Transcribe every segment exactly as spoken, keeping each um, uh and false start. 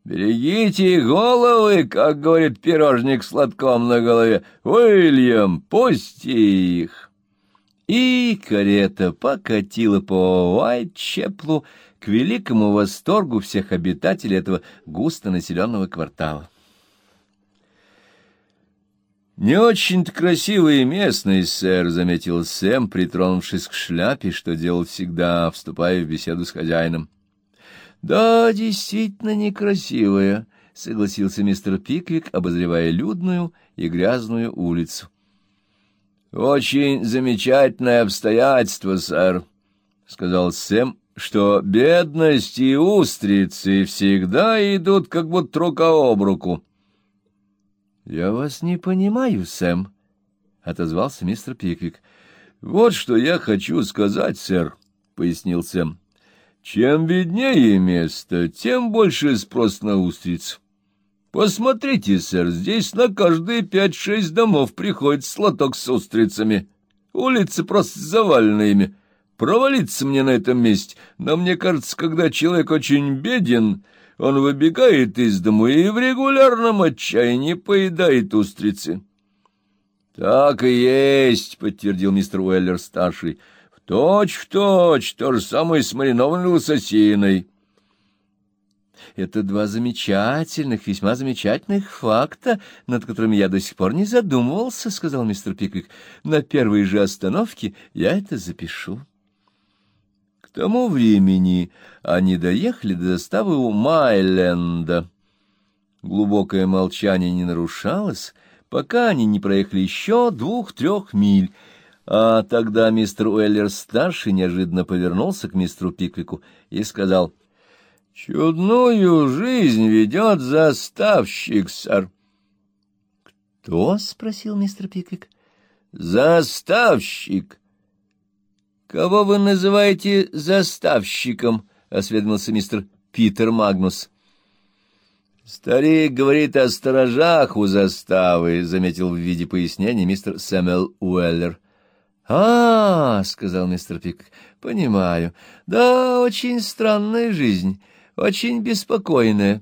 «Берегите головы, как говорит пирожник с лотком на голове. Уильям, пусти их!» И карета покатила по Уайтчеплу к великому восторгу всех обитателей этого густонаселенного квартала. «Не очень-то красивые местные, сэр», — заметил Сэм, притронувшись к шляпе, что делал всегда, вступая в беседу с хозяином. «Да, действительно некрасивая», — согласился мистер Пиквик, обозревая людную и грязную улицу. «Очень замечательное обстоятельство, сэр», — сказал Сэм, — «что бедность и устрицы всегда идут как будто рука об руку». «Я вас не понимаю, Сэм», — отозвался мистер Пиквик. «Вот что я хочу сказать, сэр», — пояснил Сэм. «Чем беднее место, тем больше спрос на устриц. Посмотрите, сэр, здесь на каждые пять-шесть домов приходится лоток с устрицами. Улицы просто завалены ими. Провалиться мне на этом месте, но мне кажется, когда человек очень беден, он выбегает из дому и в регулярном отчаянии поедает устрицы». «Так и есть», — подтвердил мистер Уэллер-старший. «В точь в точь, то же самое с маринованной лососиной». «Это два замечательных, весьма замечательных факта, над которыми я до сих пор не задумывался», — сказал мистер Пиквик. «На первой же остановке я это запишу». К тому времени они доехали до заставы у Майленда. Глубокое молчание не нарушалось, пока они не проехали еще двух-трех миль, а тогда мистер Уэллер-старший неожиданно повернулся к мистеру Пиквику и сказал: «Чудную жизнь ведет заставщик, сэр». «Кто?» — спросил мистер Пиквик. «Заставщик». «Кого вы называете заставщиком?» — осведомился мистер Питер Магнус. «Старик говорит о сторожах у заставы», — заметил в виде пояснения мистер Сэмюэл Уэллер. «А, — сказал мистер Пиквик, — понимаю. Да, очень странная жизнь, очень беспокойная».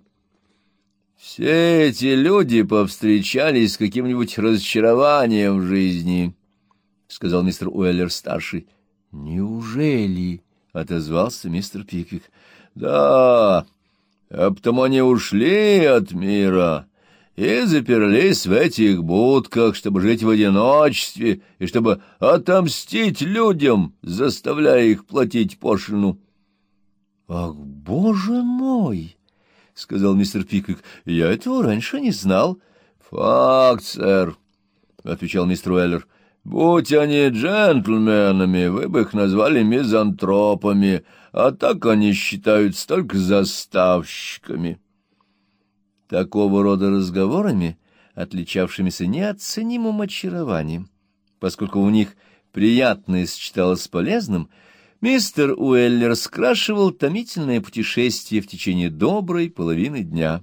«Все эти люди повстречались с каким-нибудь разочарованием в жизни», — сказал мистер Уэллер-старший. «Неужели?» — отозвался мистер Пиквик. «Да, а потом они ушли от мира и заперлись в этих будках, чтобы жить в одиночестве и чтобы отомстить людям, заставляя их платить пошлину». «Ах, боже мой!» — сказал мистер Пиквик. — Я этого раньше не знал. — Факт, сэр, — отвечал мистер Уэллер. — Будь они джентльменами, вы бы их назвали мизантропами, а так они считаются только заставщиками. Такого рода разговорами, отличавшимися неоценимым очарованием, поскольку у них приятное сочеталось с полезным, мистер Уэллер скрашивал томительное путешествие в течение доброй половины дня.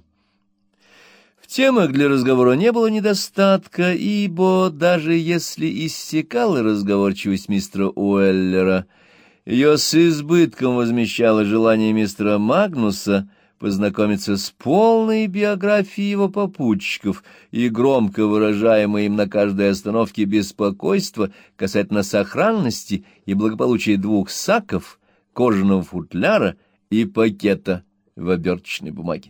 В темах для разговора не было недостатка, ибо даже если иссякала разговорчивость мистера Уэллера, ее с избытком возмещало желание мистера Магнуса познакомиться с полной биографией его попутчиков и громко выражаемое им на каждой остановке беспокойство касательно сохранности и благополучия двух саков, кожаного футляра и пакета в оберточной бумаге.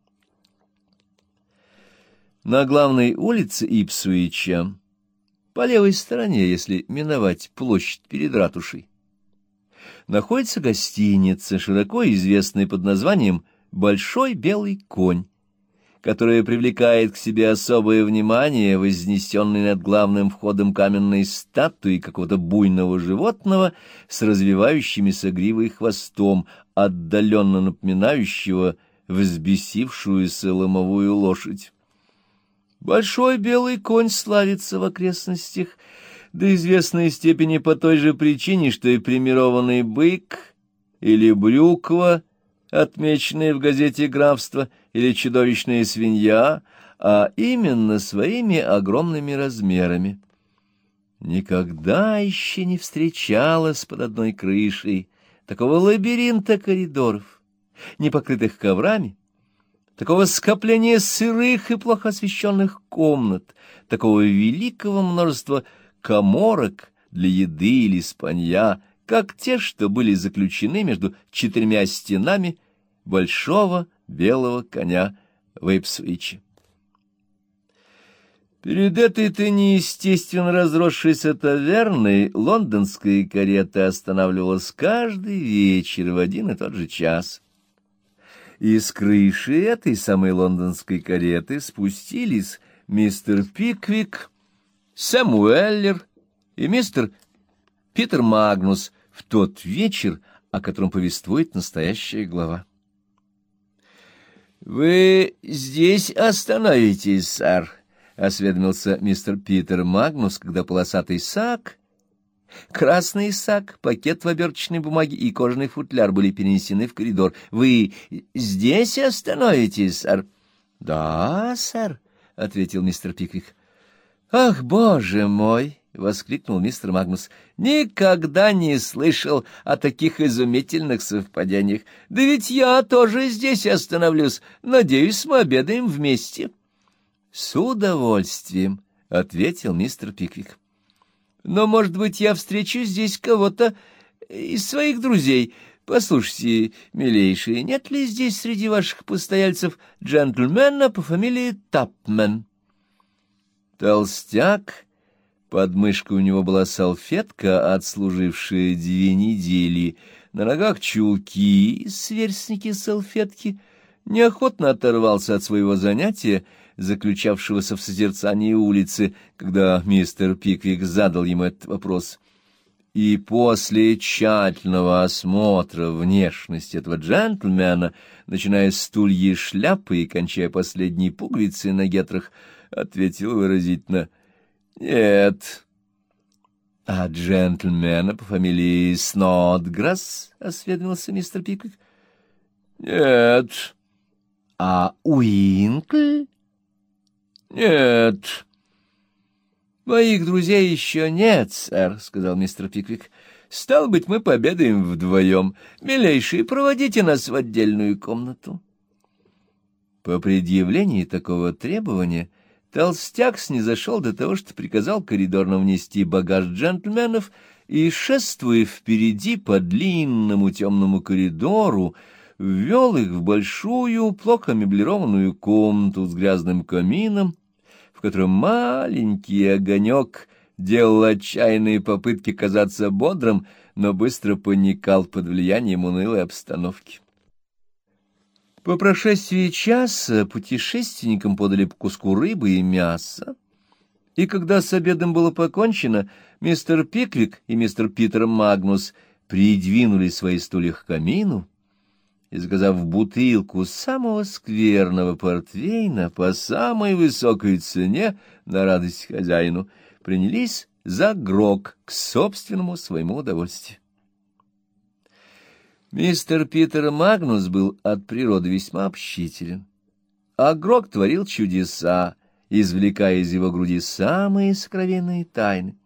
На главной улице Ипсуича, по левой стороне, если миновать площадь перед ратушей, находится гостиница, широко известная под названием «Большой белый конь», которая привлекает к себе особое внимание вознесенной над главным входом каменной статуи какого-то буйного животного с развивающимися гривой хвостом, отдаленно напоминающего взбесившуюся ломовую лошадь. Большой белый конь славится в окрестностях до известной степени по той же причине, что и премированный бык или брюква, отмеченные в газете «Графство», или чудовищная свинья, а именно своими огромными размерами. Никогда еще не встречалась под одной крышей такого лабиринта коридоров, не покрытых коврами, такого скопления сырых и плохо освещенных комнат, такого великого множества каморок для еды или спанья, как те, что были заключены между четырьмя стенами большого белого коня в Ипсвиче. Перед этой-то неестественно разросшейся таверной лондонская карета останавливалась каждый вечер в один и тот же час. Из крыши этой самой лондонской кареты спустились мистер Пиквик, Сэм Уэллер и мистер Питер Магнус в тот вечер, о котором повествует настоящая глава. — Вы здесь остановитесь, сэр? — осведомился мистер Питер Магнус, когда полосатый сак, красный сак, пакет в оберточной бумаге и кожаный футляр были перенесены в коридор. — Вы здесь остановитесь, сэр? — Да, сэр, — ответил мистер Пиквик. — Ах, боже мой! — воскликнул мистер Магнус. — Никогда не слышал о таких изумительных совпадениях. Да ведь я тоже здесь остановлюсь. Надеюсь, мы обедаем вместе. — С удовольствием, — ответил мистер Пиквик. — Но, может быть, я встречу здесь кого-то из своих друзей. Послушайте, милейший, нет ли здесь среди ваших постояльцев джентльмена по фамилии Тапмен? Толстяк, под мышкой у него была салфетка, отслужившая две недели, на ногах чулки, сверстники салфетки, неохотно оторвался от своего занятия, заключавшегося в созерцании улицы, когда мистер Пиквик задал ему этот вопрос. И после тщательного осмотра внешности этого джентльмена, начиная с тульи шляпы и кончая последней пуговицей на гетрах, ответил выразительно: «Нет». — А джентльмена по фамилии Снодграсс? — осведомился мистер Пиквик. — Нет. — А Уинкль? — Нет. — Моих друзей еще нет, сэр, — сказал мистер Пиквик. — Стало быть, мы пообедаем вдвоем. Милейший, проводите нас в отдельную комнату. По предъявлении такого требования толстяк снизошел до того, что приказал коридорно внести багаж джентльменов и, шествуя впереди по длинному темному коридору, ввел их в большую, плохо меблированную комнату с грязным камином, в котором маленький огонек делал отчаянные попытки казаться бодрым, но быстро паникал под влиянием унылой обстановки. По прошествии часа путешественникам подали по куску рыбы и мяса, и когда с обедом было покончено, мистер Пиквик и мистер Питер Магнус придвинули свои стулья к камину и, заказав бутылку самого скверного портвейна по самой высокой цене на радость хозяину, принялись за грог к собственному своему удовольствию. Мистер Питер Магнус был от природы весьма общителен, а грог творил чудеса, извлекая из его груди самые сокровенные тайны.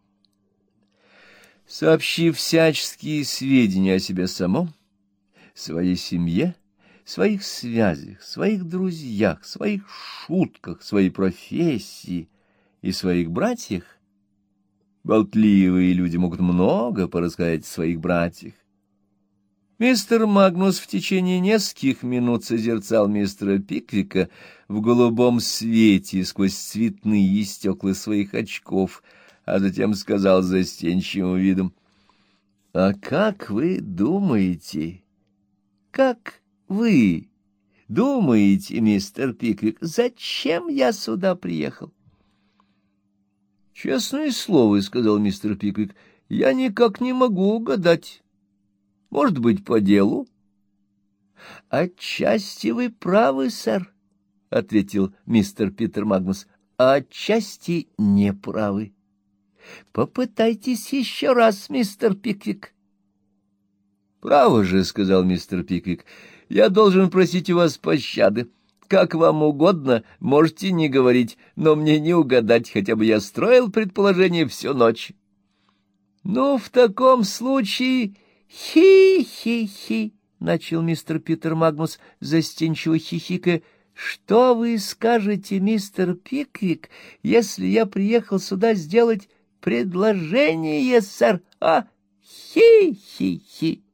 Сообщив всяческие сведения о себе самом, своей семье, своих связях, своих друзьях, своих шутках, своей профессии и своих братьях, болтливые люди могут много порассказать о своих братьях. Мистер Магнус в течение нескольких минут созерцал мистера Пиквика в голубом свете сквозь цветные стекла своих очков, а затем сказал с застенчивым видом: — А как вы думаете, как вы думаете, мистер Пиквик, зачем я сюда приехал? — Честное слово, — сказал мистер Пиквик, — я никак не могу угадать. Может быть, по делу? — Отчасти вы правы, сэр, — ответил мистер Питер Магнус, — а отчасти не правы. Попытайтесь еще раз, мистер Пиквик. — Право же, — сказал мистер Пиквик, — я должен просить у вас пощады. Как вам угодно, можете не говорить, но мне не угадать, хотя бы я строил предположение всю ночь. — Ну, в таком случае... «Хи-хи-хи!» — начал мистер Питер Магнус, застенчиво хихикая. Что вы скажете, мистер Пиквик, если я приехал сюда сделать предложение, сэр? А, хи-хи-хи.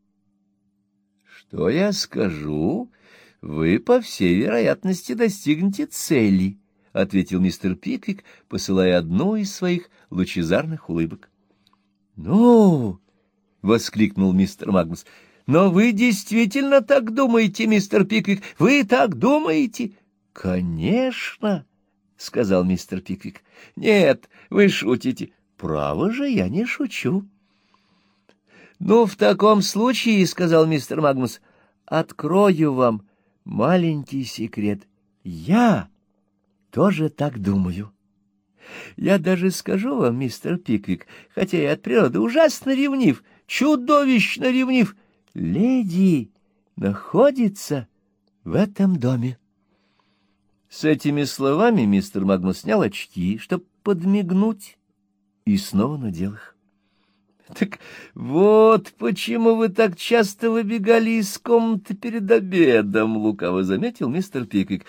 Что я скажу? Вы, по всей вероятности, достигнете цели, — ответил мистер Пиквик, посылая одну из своих лучезарных улыбок. — Ну, — воскликнул мистер Магнус, — но вы действительно так думаете, мистер Пиквик? Вы так думаете? — Конечно, — сказал мистер Пиквик. — Нет, вы шутите. — Право же, я не шучу. — Ну, в таком случае, — сказал мистер Магнус, — открою вам маленький секрет. Я тоже так думаю. Я даже скажу вам, мистер Пиквик, хотя я от природы ужасно ревнив, чудовищно ревнив, леди находится в этом доме. С этими словами мистер Магнус снял очки, чтобы подмигнуть, и снова надел их. — Так вот почему вы так часто выбегали из комнаты перед обедом, — лукаво заметил мистер Пиквик.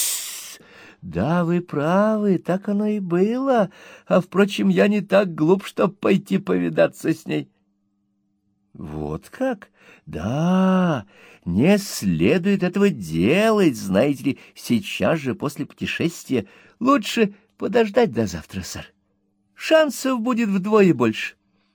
— Да, вы правы, так оно и было, а, впрочем, я не так глуп, чтоб пойти повидаться с ней. — Вот как? Да, не следует этого делать, знаете ли, сейчас же после путешествия. Лучше подождать до завтра, сэр. Шансов будет вдвое больше.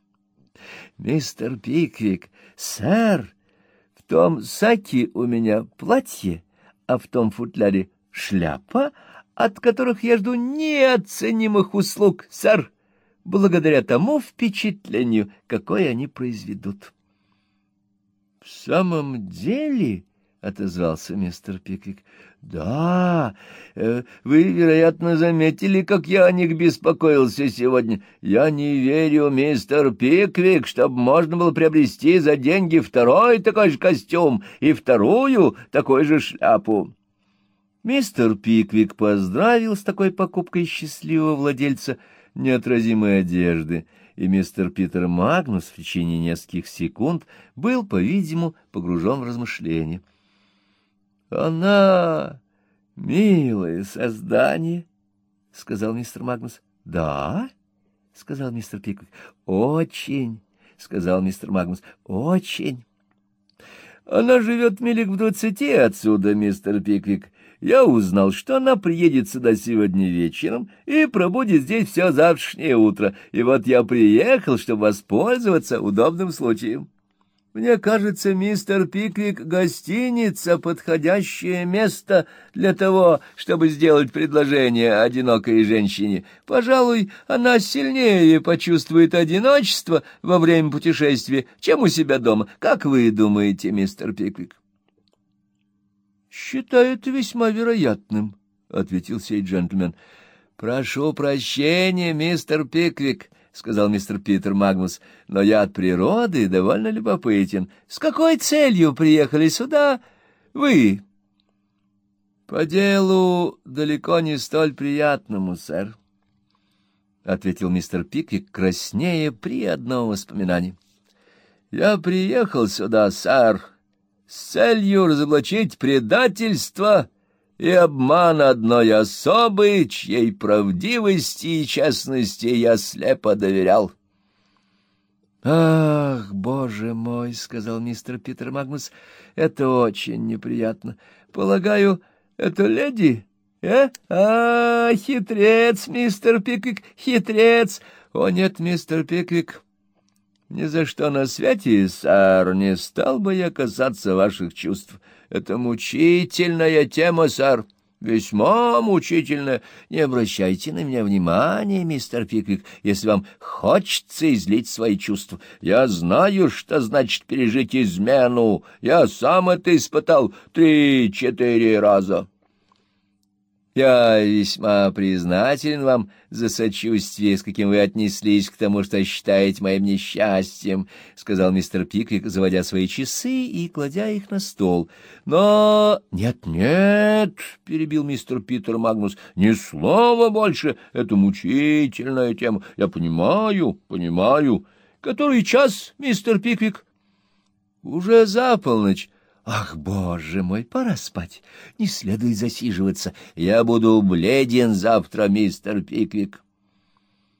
Мистер Пиквик, сэр, в том саке у меня платье, а в том футляре шляпа, от которых я жду неоценимых услуг, сэр, благодаря тому впечатлению, какое они произведут. — В самом деле, — отозвался мистер Пиквик, — да, э, вы, вероятно, заметили, как я о них беспокоился сегодня. Я не верю, мистер Пиквик, чтобы можно было приобрести за деньги второй такой же костюм и вторую такой же шляпу. Мистер Пиквик поздравил с такой покупкой счастливого владельца неотразимой одежды, и мистер Питер Магнус в течение нескольких секунд был, по-видимому, погружен в размышления. — Она милое создание, — сказал мистер Магнус. — Да, — сказал мистер Пиквик. — Очень, — сказал мистер Магнус. — Очень. — Она живет милях в двадцати отсюда, мистер Пиквик. Я узнал, что она приедет сюда сегодня вечером и пробудет здесь все завтрашнее утро. И вот я приехал, чтобы воспользоваться удобным случаем. Мне кажется, мистер Пиквик, гостиница — подходящее место для того, чтобы сделать предложение одинокой женщине. Пожалуй, она сильнее почувствует одиночество во время путешествия, чем у себя дома. Как вы думаете, мистер Пиквик? — Считаю это весьма вероятным, — ответил сей джентльмен. — Прошу прощения, мистер Пиквик, — сказал мистер Питер Магнус, — но я от природы довольно любопытен. С какой целью приехали сюда вы? — По делу далеко не столь приятному, сэр, — ответил мистер Пиквик, краснея при одном воспоминании. — Я приехал сюда, сэр, с целью разоблачить предательство и обман одной особы, чьей правдивости и честности я слепо доверял. — Ах, боже мой, — сказал мистер Питер Магнус, — это очень неприятно. Полагаю, это леди? Э? А, хитрец, мистер Пиквик, хитрец. О, нет, мистер Пиквик, ни за что на свете, сэр, не стал бы я касаться ваших чувств. Это мучительная тема, сэр, весьма мучительная. Не обращайте на меня внимания, мистер Пиквик, если вам хочется излить свои чувства. Я знаю, что значит пережить измену. Я сам это испытал три-четыре раза. Я весьма признателен вам за сочувствие, с каким вы отнеслись к тому, что считаете моим несчастьем, — сказал мистер Пиквик, заводя свои часы и кладя их на стол. — Но... — Нет-нет, — перебил мистер Питер Магнус, — ни слова больше, это мучительная тема. Я понимаю, понимаю. Который час, мистер Пиквик? — Уже за полночь. Ах, боже мой, пора спать, не следует засиживаться. Я буду бледен завтра, мистер Пиквик.